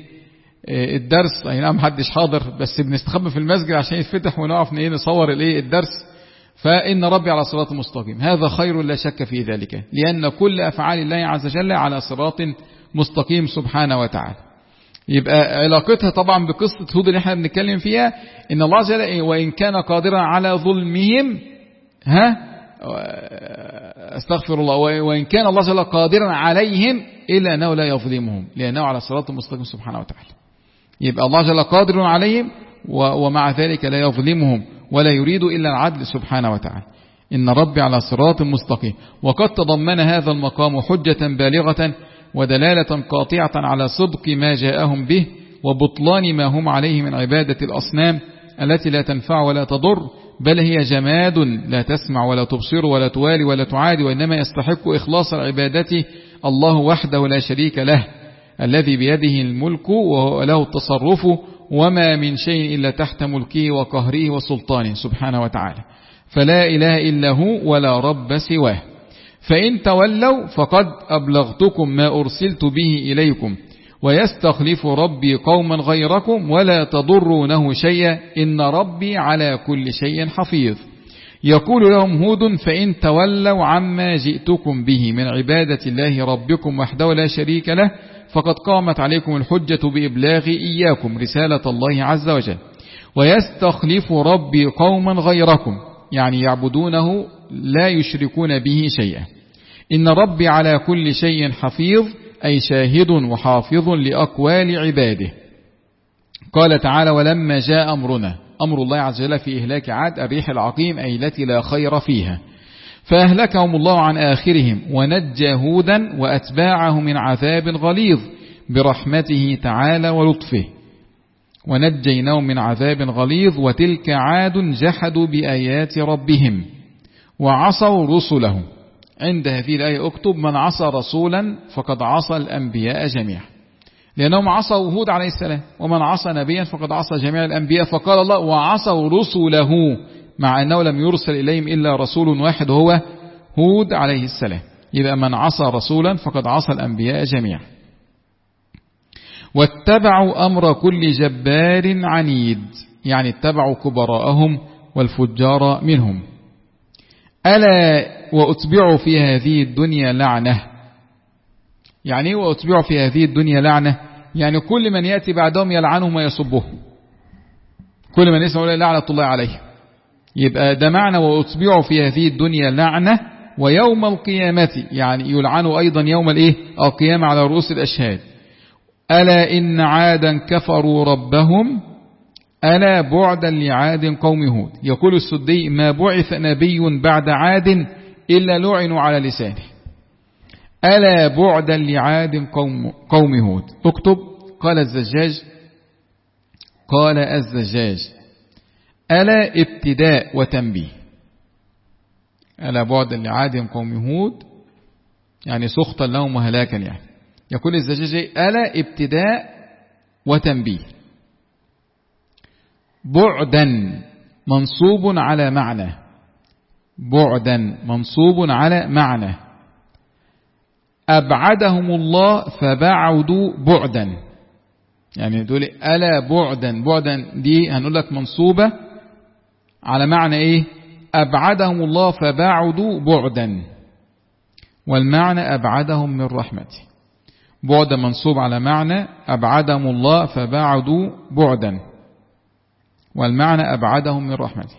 الدرس، اي نعم محدش حاضر بس بنستخبى في المسجد عشان يتفتح ونقف نصور الايه الدرس. فإن ربي على صراط مستقيم هذا خير لا شك في ذلك، لأن كل أفعال الله عز وجل على صراط مستقيم سبحانه وتعالى. يبقى علاقتها طبعا بقصة هود اللي احنا بنتكلم فيها، إن الله عز وجل وإن كان قادرا على ظلمهم ها استغفر الله وإن كان الله عز وجل قادرا عليهم إلا أنه لا يظلمهم لأنه على صراط مستقيم سبحانه وتعالى. يبقى الله عز وجل قادر عليهم ومع ذلك لا يظلمهم ولا يريد إلا العدل سبحانه وتعالى. إن ربي على صراط مستقيم. وقد تضمن هذا المقام حجة بالغة ودلالة قاطعة على صدق ما جاءهم به وبطلان ما هم عليه من عبادة الأصنام التي لا تنفع ولا تضر، بل هي جماد لا تسمع ولا تبصر ولا توالي ولا تعادي، وإنما يستحق إخلاص العبادة الله وحده لا شريك له، الذي بيده الملك وله التصرف وما من شيء إلا تحت ملكه وقهره وسلطانه سبحانه وتعالى، فلا إله إلا هو ولا رب سواه. فإن تولوا فقد أبلغتكم ما أرسلت به إليكم، ويستخلف ربي قوما غيركم ولا تضرونه شيئا إن ربي على كل شيء حفيظ. يقول لهم هود: فإن تولوا عما جئتكم به من عبادة الله ربكم وحده لا شريك له فقد قامت عليكم الحجة بإبلاغ إياكم رسالة الله عز وجل. ويستخلف ربي قوما غيركم، يعني يعبدونه لا يشركون به شيئا. إن ربي على كل شيء حفيظ، أي شاهد وحافظ لأقوال عباده. قال تعالى: ولما جاء أمرنا، أمر الله عز وجل في إهلاك عاد الريح العقيم أي التي لا خير فيها، فأهلكهم الله عن آخرهم ونجى هودا وأتباعه من عذاب غليظ برحمته تعالى ولطفه، ونجيناهم من عذاب غليظ. وتلك عاد جحدوا بآيات ربهم وعصوا رسله. عند هذه الآية اكتب: من عصى رسولا فقد عصى الأنبياء جميعا، لأنهم عصوا هود عليه السلام، ومن عصى نبيا فقد عصى جميع الأنبياء. فقال الله: وعصوا رسله، مع أنه لم يرسل إليهم إلا رسول واحد هو هود عليه السلام. يبقى من عصى رسولا فقد عصى الأنبياء جميعا. واتبعوا أمر كل جبار عنيد، يعني اتبعوا كبراءهم والفجار منهم. ألا وأتبعوا في هذه الدنيا لعنة. يعني وأتبعوا في هذه الدنيا لعنة، يعني كل من يأتي بعدهم يلعنهم ويسبهم، كل من يسمع لعنة الله عليه. يبقى ده معنى وأتبعوا في هذه الدنيا لعنة، ويوم القيامة يعني يلعنوا أيضا يوم الإيه؟ القيامة على رؤوس الأشهاد. ألا إن عادا كفروا ربهم ألا بعدا لعاد قوم هود. يقول السدي: ما بعث نبي بعد عاد إلا لعنوا على لسانه. ألا بعدا لعاد قوم, قوم هود. اكتب: قال الزجاج قال الزجاج ألا ابتداء وتنبيه. ألا بعدا لعاد قوم هود يعني سخطا لهم وهلاكا. يعني يقول الزجاج: ألا ابتداء وتنبيه. بعدا منصوب على معنى، بعدا منصوب على معنى. أبعدهم الله فبعدوا بعدا، يعني دول ألا بعدا. بعدا دي هنقول لك منصوبة على معنى إيه؟ أبعدهم الله فبعدوا بعدا، والمعنى أبعدهم من رحمته. بعد منصوب على معنى، أبعدهم الله فبعدوا بعدا، والمعنى أبعدهم من رحمته.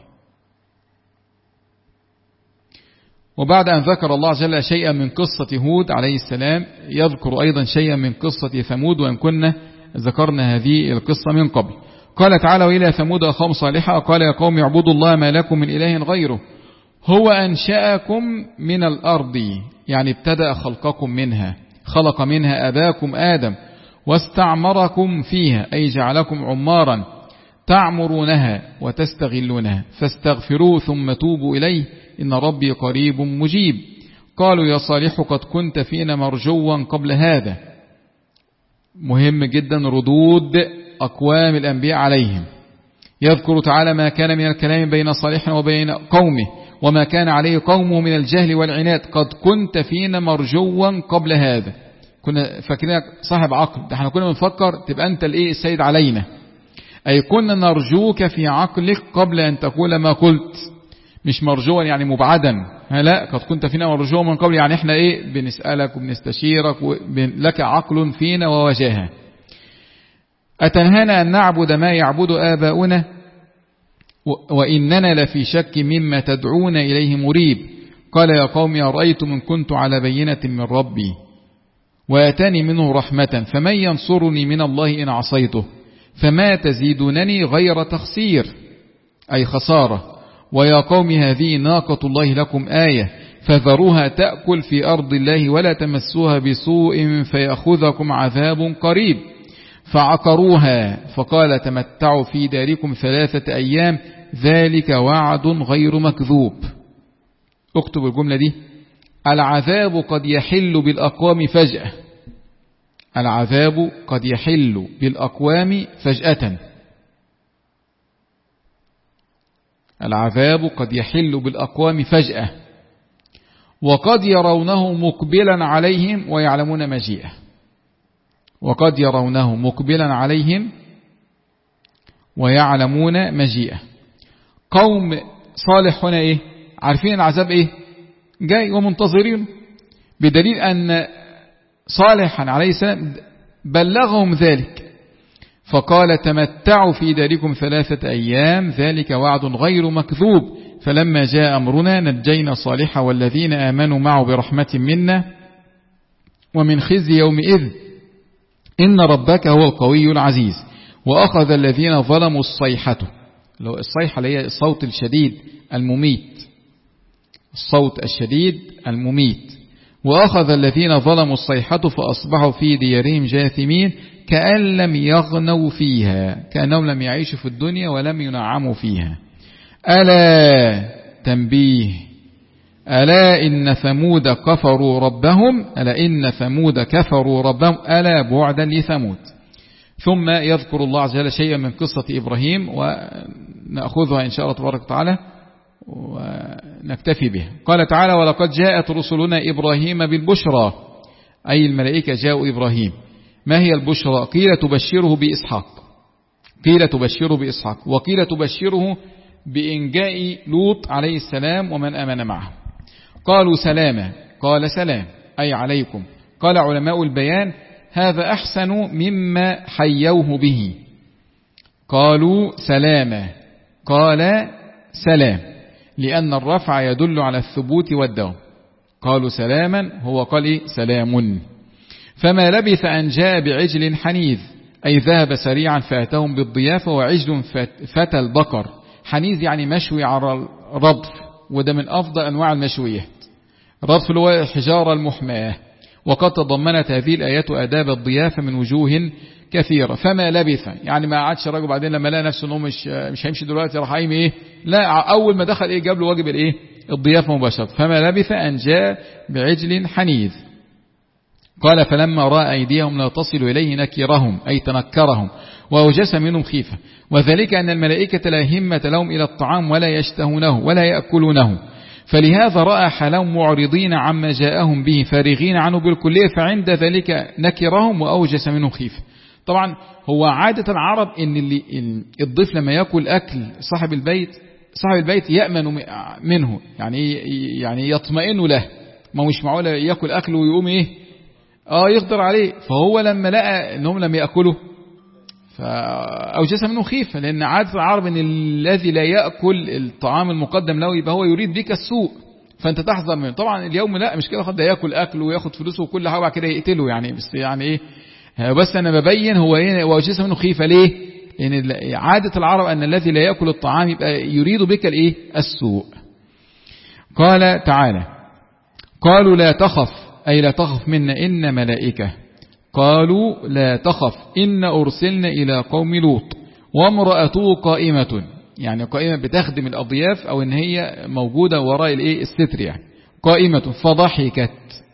وبعد أن ذكر الله جل شيئا من قصة هود عليه السلام يذكر أيضا شيئا من قصة ثمود، وإن كنا ذكرنا هذه القصة من قبل. قال تعالى: وإلى ثمود أخاهم صالحا قال يا قوم اعبدوا الله ما لكم من إله غيره هو أنشأكم من الأرض، يعني ابتدأ خلقكم منها، خلق منها أباكم آدم واستعمركم فيها، أي جعلكم عمارا تعمرونها وتستغلونها، فاستغفروه ثم توبوا إليه إن ربي قريب مجيب. قالوا يا صالح قد كنت فينا مرجوا قبل هذا. مهم جدا ردود أقوام الأنبياء عليهم. يذكر تعالى ما كان من الكلام بين صالح وبين قومه وما كان عليه قومه من الجهل والعناد. قد كنت فينا مرجوا قبل هذا، كنا فاكرينك صاحب عقل، ده احنا كنا بنفكر تبقى أنت الإيه السيد علينا، أي كنا نرجوك في عقلك قبل أن تقول ما قلت. مش مرجوا يعني مبعدا، لا، قد كنت فينا مرجوا من قبل، يعني احنا ايه بنسألك وبنستشيرك لك عقل فينا ووجاهة. أتنهانا أن نعبد ما يعبد آباؤنا وإننا لفي شك مما تدعون إليه مريب. قال يا قوم أرأيتم إن كنت على بينة من ربي وأتاني منه رحمة فمن ينصرني من الله إن عصيته فما تزيدونني غير تخسير، أي خسارة. ويا قوم هذه ناقة الله لكم آية فذروها تأكل في أرض الله ولا تمسوها بسوء فيأخذكم عذاب قريب. فعقروها فقال تمتعوا في داركم ثلاثة أيام ذلك وعد غير مكذوب. اكتب الجملة دي: العذاب قد يحل بالأقوام فجأة، العذاب قد يحل بالأقوام فجأة العذاب قد يحل بالأقوام فجأة وقد يرونه مقبلا عليهم ويعلمون مجيئه وقد يرونه مقبلا عليهم ويعلمون مجيئه. قوم صالح هنا ايه؟ عارفين العذاب ايه؟ جاي ومنتظرين، بدليل أن صالحا عليه السلام بلغهم ذلك فقال تمتعوا في داركم ثلاثة أيام ذلك وعد غير مكذوب. فلما جاء أمرنا نجينا صالحا والذين آمنوا معه برحمة منا ومن خزي يومئذ إن ربك هو القوي العزيز. وأخذ الذين ظلموا الصيحة، الصيحة اللي هي الصوت الشديد المميت، الصوت الشديد المميت. وأخذ الذين ظلموا الصيحة فأصبحوا في ديارهم جاثمين كأن لم يغنوا فيها، كأنهم لم يعيشوا في الدنيا ولم ينعموا فيها. ألا تنبيه، ألا إن ثمود كفروا ربهم، ألا إن ثمود كفروا ربهم ألا بعدا لثمود. ثم يذكر الله عز وجل شيئا من قصة إبراهيم ونأخذها إن شاء الله تبارك وتعالى ونكتفي به. قال تعالى ولقد جاءت رسلنا إبراهيم بالبشرى، أي الملائكة جاءوا إبراهيم. ما هي البشرى؟ قيل تبشره بإسحاق، قيل تبشره بإسحاق وقيل تبشره بإنجاء لوط عليه السلام ومن آمن معه. قالوا سلاما، قال سلام أي عليكم. قال علماء البيان هذا أحسن مما حيوه به. قالوا سلاما قال سلام لأن الرفع يدل على الثبوت والدوام. قالوا سلاما هو قال إيه؟ سلام. فما لبث أن جاء بعجل حنيذ أي ذهب سريعا فأتاهم بالضيافة. وعجل فتى البقر، حنيذ يعني مشوي على الرضف، وده من أفضل أنواع المشويات، الرضف اللي هو الحجارة المحماة. وقد تضمنت هذه الآيات آداب الضيافة من وجوه كثيرة. فما لبث يعني ما عادش راجل بعدين لما لقى نفسه انه مش مش هيمشي دلوقتي راح قايم ايه، لا اول ما دخل ايه جاب له واجب الايه الضيافة مباشرة. فما لبث ان جاء بعجل حنيذ. قال فلما رأى أيديهم لا تصل إليه نكرهم أي تنكرهم وأوجس منهم خيفة. وذلك أن الملائكة لا همة لهم إلى الطعام ولا يشتهونه ولا يأكلونه، فلهذا رأى حالهم معرضين عما جاءهم به فارغين عنه بالكلية، فعند ذلك نكرهم وأوجس منهم خيفة. طبعا هو عادة العرب ان اللي الضيف لما يأكل أكل صاحب البيت صاحب البيت يأمن منه، يعني يعني يطمئن له، ما مش معقول يأكل أكله ويقوم إيه آه يقدر عليه. فهو لما لقى أنهم لم يأكلوا فأوجس منه خيفة، لأن عادة العرب أن الذي لا يأكل الطعام المقدم له يبقى هو يريد بك السوء، فأنت تحذر منه. طبعا اليوم لا مش كده، خد يأكل أكله ويأخذ فلوسه وكل حاجة كده يقتله يعني، بس يعني إيه بس أنا ببين هو إيه وأوجس منه خيفة ليه؟ لأن عادة العرب أن الذي لا يأكل الطعام يبقى يريد بك الإيه السوء. قال تعالى قالوا لا تخف أي لا تخف منا إن ملائكة. قالوا لا تخف إن أرسلنا إلى قوم لوط وامرأته قائمة، يعني قائمة بتخدم الأضياف أو إن هي موجودة وراء الإيه الستر، يعني قائمة فضحكت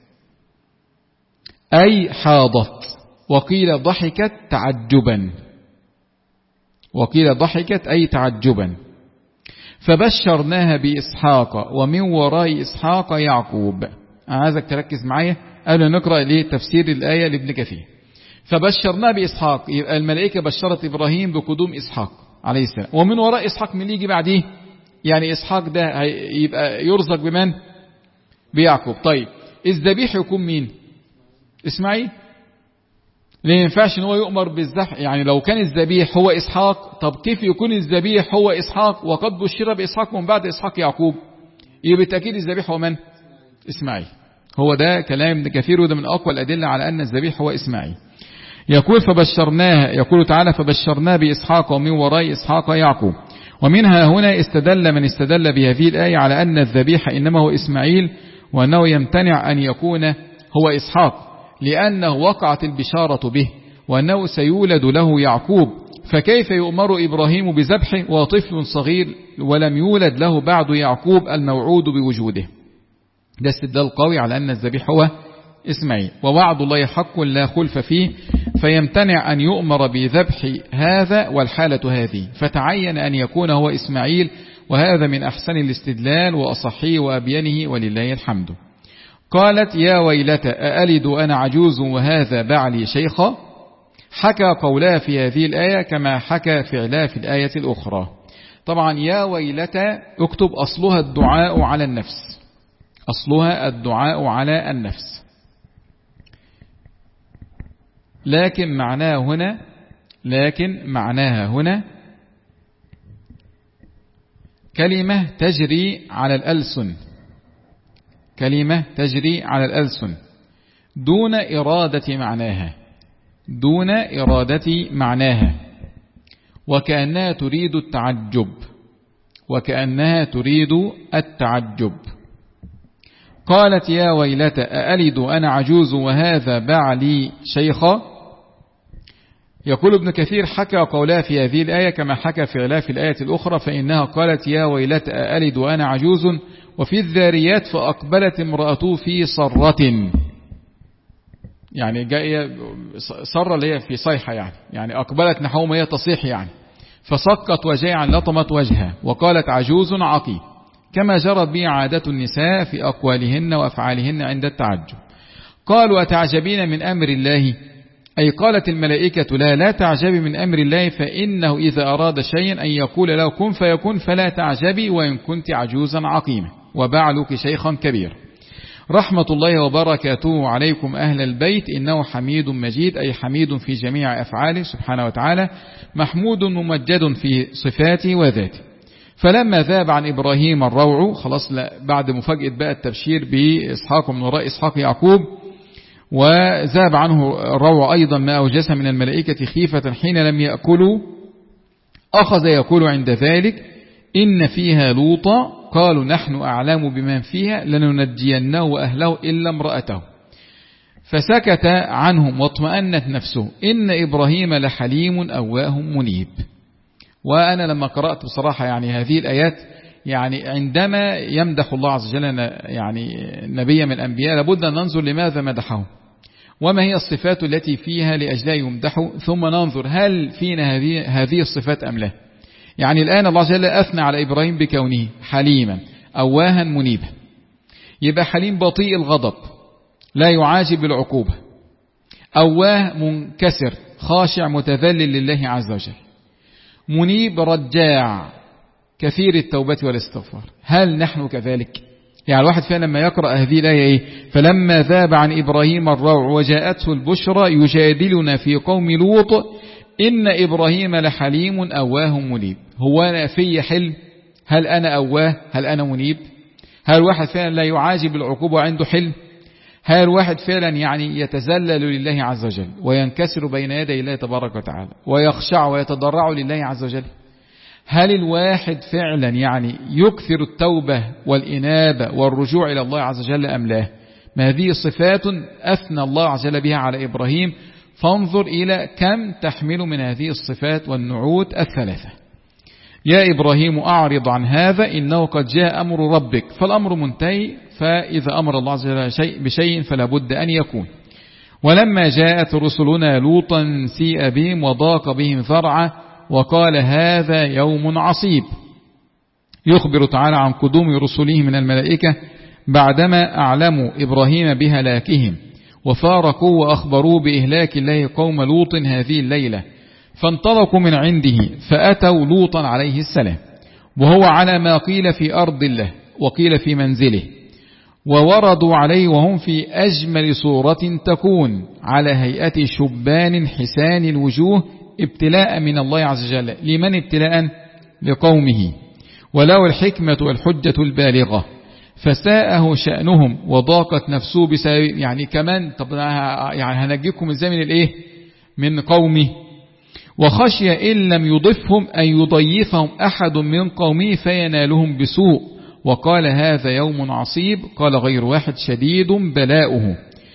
أي حاضت. وقيل ضحكت تعجبا، وقيل ضحكت أي تعجبا. فبشرناها بإسحاق ومن وراء إسحاق يعقوب. أنا عايزك تركز معايا قبل نقرأ ليه تفسير الآية لابن كثير. فبشرناه بإسحاق، يبقى الملائكة بشرت إبراهيم بقدوم إسحاق عليه السلام، ومن وراء إسحاق من يجي بعديه، يعني إسحاق ده يبقى يرزق بمن؟ بيعقوب. طيب الذبيح يكون مين؟ إسماعيل. ليه ما ينفعش ان هو يؤمر بالذبح؟ يعني لو كان الذبيح هو إسحاق، طب كيف يكون الذبيح هو إسحاق وقد بشر بإسحاق ومن بعد إسحاق يعقوب؟ يبقى بالتأكيد الذبيح هو من؟ إسماعيل. هو ده كلام ابن كثير، وده من أقوى الأدلة على أن الذبيح هو إسماعيل. يقول فبشرناه، يقول تعالى فبشرناه بإسحاق ومن وراء إسحاق يعقوب. ومنها هنا استدل من استدل بهذه الآية على أن الذبيح إنما هو إسماعيل، وأنه يمتنع أن يكون هو إسحاق لأنه وقعت البشارة به وأنه سيولد له يعقوب، فكيف يؤمر إبراهيم بذبحه وطفل صغير ولم يولد له بعد يعقوب الموعود بوجوده؟ ده استدلال قوي على أن الذبيح هو إسماعيل، ووعد الله حق لا خلف فيه، فيمتنع أن يؤمر بذبح هذا والحالة هذه، فتعين أن يكون هو إسماعيل، وهذا من أحسن الاستدلال وأصحيه وأبينه، ولله الحمد. قالت يا ويلتى أألد أنا عجوز وهذا بعلي شيخا. حكى قولها في هذه الآية كما حكى فعلها في الآية الأخرى. طبعا يا ويلتى اكتب أصلها الدعاء على النفس، أصلها الدعاء على النفس، لكن معناها هنا لكن معناها هنا كلمة تجري على الألسن، كلمة تجري على الألسن دون إرادة معناها، دون إرادة معناها، وكأنها تريد التعجب، وكأنها تريد التعجب. قالت يا ويلتى أألد أنا عجوز وهذا بعلي شيخا. يقول ابن كثير حكى قولها في هذه الآية كما حكى فعلها في الآية الأخرى، فإنها قالت يا ويلتى أألد وأنا عجوز. وفي الذاريات فأقبلت امرأته في صرة، يعني جاية صرة اللي هي في صيحة، يعني يعني أقبلت نحو ما هي تصيح، يعني فسقط وجيعا لطمت وجهها وقالت عجوز عقيم، كما جرت به عادة النساء في أقوالهن وأفعالهن عند التعجب. قالوا أتعجبين من أمر الله، أي قالت الملائكة لا لا تعجبي من أمر الله، فإنه إذا أراد شيئا أن يقول له كن فيكون، فلا تعجبي وإن كنت عجوزا عقيمة وبعلك شيخا كبير. رحمة الله وبركاته عليكم أهل البيت، إنه حميد مجيد، أي حميد في جميع أفعاله سبحانه وتعالى، محمود ممجد في صفاته وذاته. فلما ذاب عن إبراهيم الروع، خلاص بعد مفاجأة بقى التبشير بإسحاق من وراء إسحاق يعقوب، وذاب عنه الروع أيضا ما أوجس من الملائكة خيفة حين لم يأكلوا، أخذ يقول عند ذلك إن فيها لوطا، قالوا نحن أعلم بمن فيها لننجينه وأهله إلا امرأته، فسكت عنهم واطمأنت نفسه، إن إبراهيم لحليم أواه منيب. وأنا لما قرأت بصراحة يعني هذه الآيات، يعني عندما يمدح الله عز وجل يعني نبي من الأنبياء لابد أن ننظر لماذا مدحه، وما هي الصفات التي فيها لأجلها يمدحه، ثم ننظر هل فينا هذه هذه الصفات أم لا. يعني الآن الله عز وجل أثنى على إبراهيم بكونه حليما أواها منيبا، يبقى حليم بطيء الغضب لا يعاجب العقوبة، أواه منكسر خاشع متذلل لله عز وجل، منيب رجاع كثير التوبة والاستغفار. هل نحن كذلك؟ يعني الواحد فينا لما يقرأ هذه الآية إيه؟ فلما ذاب عن إبراهيم الروع وجاءته البشرى يجادلنا في قوم لوط إن إبراهيم لحليم أواه منيب. هو أنا في حلم؟ هل أنا أواه؟ هل أنا منيب؟ هل واحد فعلا لا يعاجب العقوبة وعنده حلم؟ هل واحد فعلا يعني يتذلل لله عز وجل وينكسر بين يدي الله تبارك وتعالى ويخشع ويتضرع لله عز وجل؟ هل الواحد فعلا يعني يكثر التوبة والإنابة والرجوع إلى الله عز وجل أم لا؟ ما هذه صفات أثنى الله عز وجل بها على إبراهيم، فانظر إلى كم تحمل من هذه الصفات والنعوت الثلاثة. يا إبراهيم أعرض عن هذا إنه قد جاء أمر ربك، فالأمر منتهي، فإذا أمر الله عز وجل شيء بشيء فلا بد أن يكون. ولما جاءت رسلنا لوطا سيء بهم وضاق بهم ذرعا وقال هذا يوم عصيب. يخبر تعالى عن قدوم رسله من الملائكة بعدما أعلموا إبراهيم بهلاكهم وفارقوا وأخبروا بإهلاك الله قوم لوط هذه الليلة، فانطلقوا من عنده فأتوا لوطا عليه السلام وهو على ما قيل في أرض الله وقيل في منزله، ووردوا عليه وهم في أجمل صورة تكون على هيئة شبان حسان الوجوه ابتلاء من الله عز وجل. لمن ابتلاء؟ لقومه، ولو الحكمة والحجة البالغة، فساءه شأنهم وضاقت نفسه بسبب، يعني كمان طب يعني هنجيكم ازاي من الايه؟ من قومه. وخشي إن لم يضفهم أن يضيفهم أحد من قومه فينالهم بسوء، وقال هذا يوم عصيب. قال غير واحد شديد بلاؤه.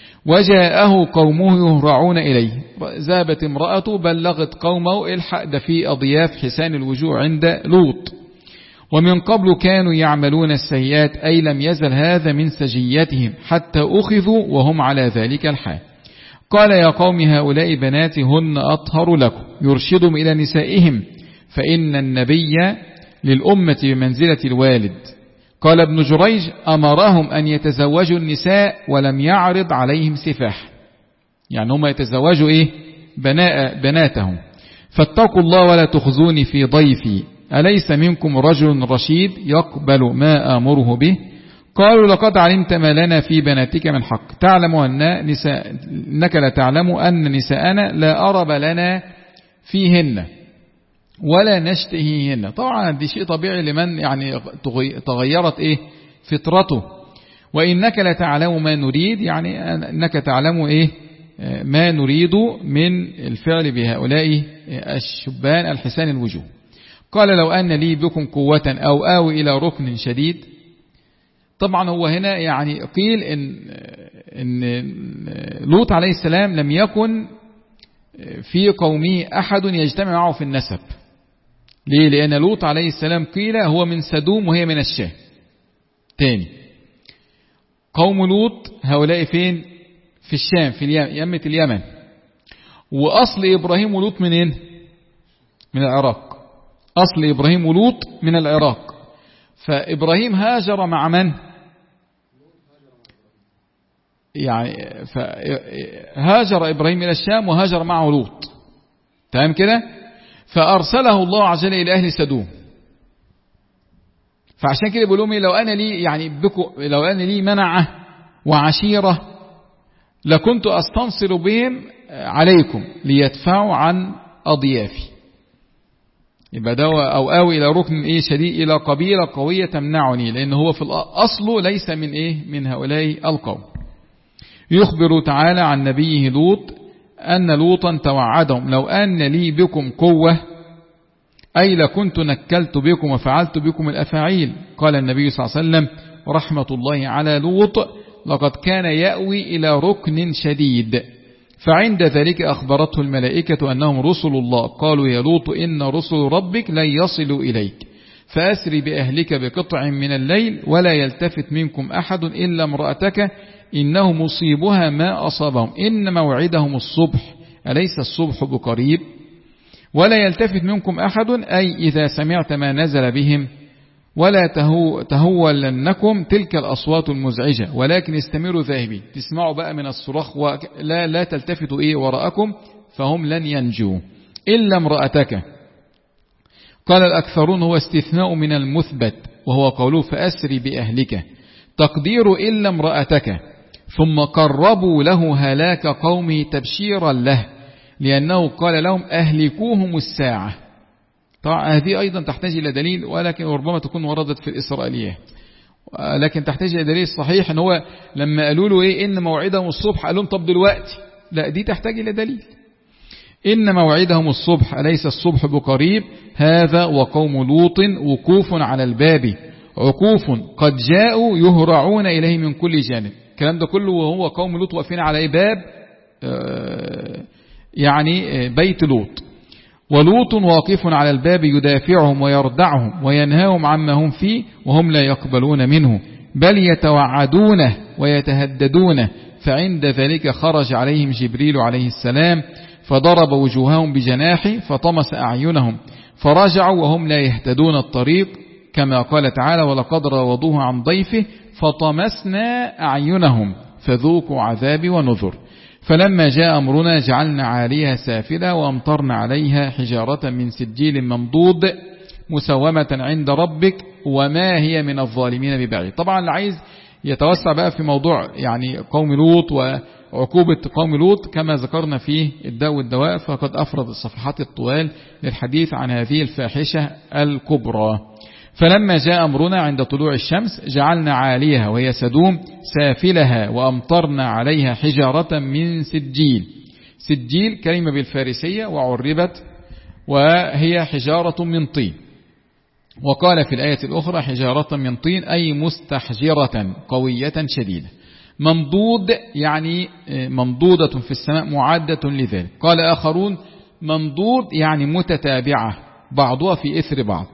وجاءه قومه يهرعون إليه، ذهبت امرأته بلغت قومه الحق ده في أضياف حسان الوجوه عند لوط. ومن قبل كانوا يعملون السيئات أي لم يزل هذا من سجيتهم حتى أخذوا وهم على ذلك الحال. قال يا قوم هؤلاء بناتي هن أطهر لكم يرشدهم إلى نسائهم فإن النبي للأمة بمنزلة الوالد. قال ابن جريج أمرهم أن يتزوجوا النساء ولم يعرض عليهم سفاح، يعني هم يتزوجوا إيه؟ بناء بناتهم. فاتقوا الله ولا تخزوني في ضيفي أليس منكم رجل رشيد يقبل ما آمره به؟ قالوا لقد علمت ما لنا في بناتك من حق تعلم أن نساء إنك لا تعلم أن نساءنا لا أرب لنا فيهن ولا نشتهيهن. طبعا دي شيء طبيعي لمن يعني تغيرت إيه فطرته. وإنك لا تعلم ما نريد يعني أنك تعلم إيه ما نريد من الفعل بهؤلاء الشبان الحسان الوجوه. قال لو أن لي بكم قوة أو آوي إلى ركن شديد. طبعا هو هنا يعني قيل إن, إن لوط عليه السلام لم يكن في قومه أحد يجتمع معه في النسب. ليه؟ لأن لوط عليه السلام قيل هو من سدوم وهي من الشام. تاني قوم لوط هؤلاء فين؟ في الشام في يمة اليمن. وأصل إبراهيم ولوط منين؟ من العراق. أصل إبراهيم ولوط من العراق. فإبراهيم هاجر مع من؟ يعني هاجر إبراهيم إلى الشام وهاجر معه لوط. تمام كده؟ فأرسله الله عز وجل إلى أهل سدوم. فعشان كده بيقولوا لهم لو أنا لي يعني بكو لو أنا لي منعة وعشيرة لكنت أستنصر بهم عليكم ليدفعوا عن أضيافي. يبقى ده أو آوي إلى ركن إيه شديد إلى قبيلة قوية تمنعني، لأن هو في الأصل ليس من إيه من هؤلاء القوم. يخبر تعالى عن نبيه لوط أن لوطا توعدهم لو أن لي بكم قوة أي لكنت نكلت بكم وفعلت بكم الأفاعيل. قال النبي صلى الله عليه وسلم رحمة الله على لوط لقد كان يأوي إلى ركن شديد. فعند ذلك أخبرته الملائكة أنهم رسل الله. قالوا يا لوط إن رسل ربك لن يصلوا إليك فأسري بأهلك بقطع من الليل ولا يلتفت منكم أحد إلا امرأتك إنه مصيبها ما أصابهم إن موعدهم الصبح أليس الصبح بقريب. ولا يلتفت منكم أحد أي إذا سمعت ما نزل بهم ولا تهو تهولنكم تلك الأصوات المزعجة ولكن استمروا ذاهبين. تسمعوا بقى من الصراخ ولا لا تلتفتوا إيه وراءكم فهم لن ينجوا إلا امرأتك. قال الأكثرون هو استثناء من المثبت وهو قوله فأسري بأهلك تقدير إلا امرأتك. ثم قربوا له هلاك قومه تبشيرا له لأنه قال لهم أهلكوهم الساعة. طبعا هذه أيضا تحتاج إلى دليل ولكن ربما تكون وردت في الإسرائيليات لكن تحتاج إلى دليل صحيح أن هو لما قالوا له إيه إن موعدهم الصبح قال لهم طب دلوقتي لا دي تحتاج إلى دليل. إن موعدهم الصبح أليس الصبح بقريب. هذا وقوم لوط وقوف على الباب عقوف قد جاءوا يهرعون إليه من كل جانب. الكلام ده كله وهو قوم لوط واقفين على باب يعني بيت لوط. ولوط واقف على الباب يدافعهم ويردعهم وينهاهم عما هم فيه وهم لا يقبلون منه بل يتوعدونه ويتهددونه. فعند ذلك خرج عليهم جبريل عليه السلام فضرب وجوههم بجناحه فطمس أعينهم فرجعوا وهم لا يهتدون الطريق كما قال تعالى ولقد راودوه عن ضيفه فطمسنا أعينهم فذوقوا عذابي ونذر. فلما جاء أمرنا جعلنا عاليها سافلة وأمطرنا عليها حجارة من سجيل منضود مسومة عند ربك وما هي من الظالمين ببعيد. طبعا اللي عايز يتوسع بقى في موضوع يعني قوم لوط وعقوبة قوم لوط كما ذكرنا في الداء والدواء فقد أفرد الصفحات الطوال للحديث عن هذه الفاحشة الكبرى. فلما جاء أمرنا عند طلوع الشمس جعلنا عاليها وهي سدوم سافلها وأمطرنا عليها حجارة من سجيل. سجيل كلمة بالفارسية وعربت وهي حجارة من طين. وقال في الآية الأخرى حجارة من طين أي مستحجرة قوية شديدة. منضود يعني منضودة في السماء معدة لذلك. قال آخرون منضود يعني متتابعة بعضها في إثر بعض.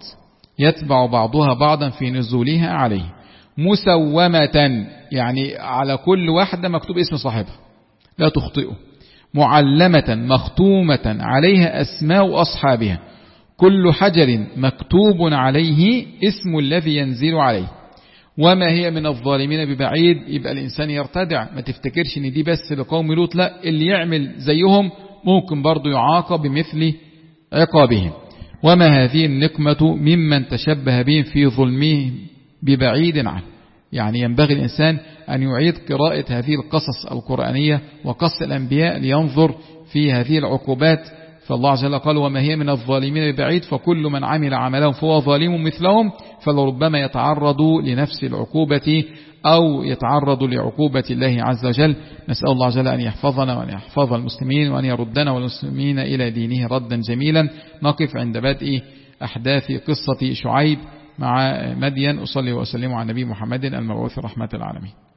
يتبع بعضها بعضا في نزولها عليه. مسومة يعني على كل واحدة مكتوب اسم صاحبها لا تخطئه. معلمة مختومة عليها أسماء أصحابها. كل حجر مكتوب عليه اسم الذي ينزل عليه. وما هي من الظالمين ببعيد. يبقى الإنسان يرتدع، ما تفتكرش ان دي بس لقوم لوط، لا، اللي يعمل زيهم ممكن برضو يعاقب بمثل عقابهم. وما هذه النقمة ممن تشبه بهم في ظلمهم ببعيد عنه. يعني ينبغي الإنسان أن يعيد قراءة هذه القصص القرآنية وقص الأنبياء لينظر في هذه العقوبات. فالله عز وجل قال وما هي من الظالمين ببعيد، فكل من عمل عملهم فهو ظالم مثلهم، فلربما يتعرض لنفس العقوبة أو يتعرض لعقوبة الله عز وجل. نسأل الله عز وجل أن يحفظنا وأن يحفظ المسلمين وأن يردنا والمسلمين إلى دينه ردا جميلا. نقف عند بدء أحداث قصة شعيب مع مدين. أصلي وأسلم على نبي محمد المبعوث رحمة العالمين.